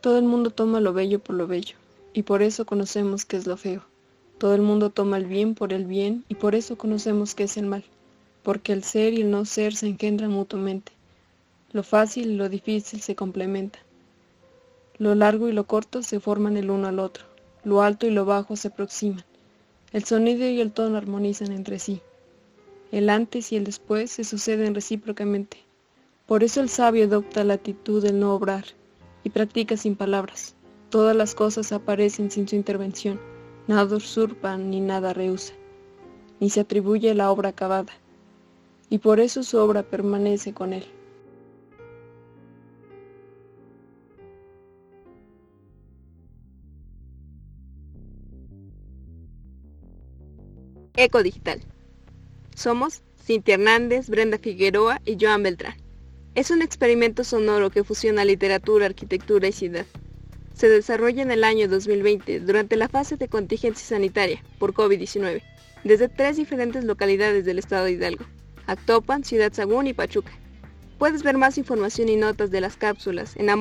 Todo el mundo toma lo bello por lo bello, y por eso conocemos qué es lo feo. Todo el mundo toma el bien por el bien, y por eso conocemos qué es el mal. Porque el ser y el no ser se engendran mutuamente. Lo fácil y lo difícil se complementan. Lo largo y lo corto se forman el uno al otro. Lo alto y lo bajo se aproximan. El sonido y el tono armonizan entre sí. El antes y el después se suceden recíprocamente. Por eso el sabio adopta la actitud del no obrar y practica sin palabras. Todas las cosas aparecen sin su intervención. Nada usurpa ni nada rehúsa, ni se atribuye la obra acabada. Y por eso su obra permanece con él. Eco Digital. Somos Cintia Hernández, Brenda Figueroa y Joan Beltrán. Es un experimento sonoro que fusiona literatura, arquitectura y ciudad. Se desarrolla en el año 2020 durante la fase de contingencia sanitaria por COVID-19, desde 3 diferentes localidades del estado de Hidalgo: Actopan, Ciudad Sagún y Pachuca. Puedes ver más información y notas de las cápsulas en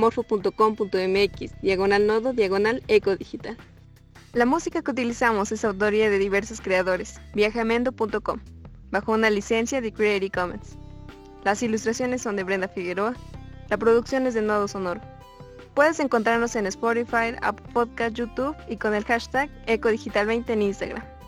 amorfo.com.mx/nodo/eco digital. La música que utilizamos es autoría de diversos creadores. Viajamendo.com, bajo una licencia de Creative Commons. Las ilustraciones son de Brenda Figueroa. La producción es de Nodo Sonoro. Puedes encontrarnos en Spotify, Apple Podcast, YouTube y con el hashtag EcoDigital20 en Instagram.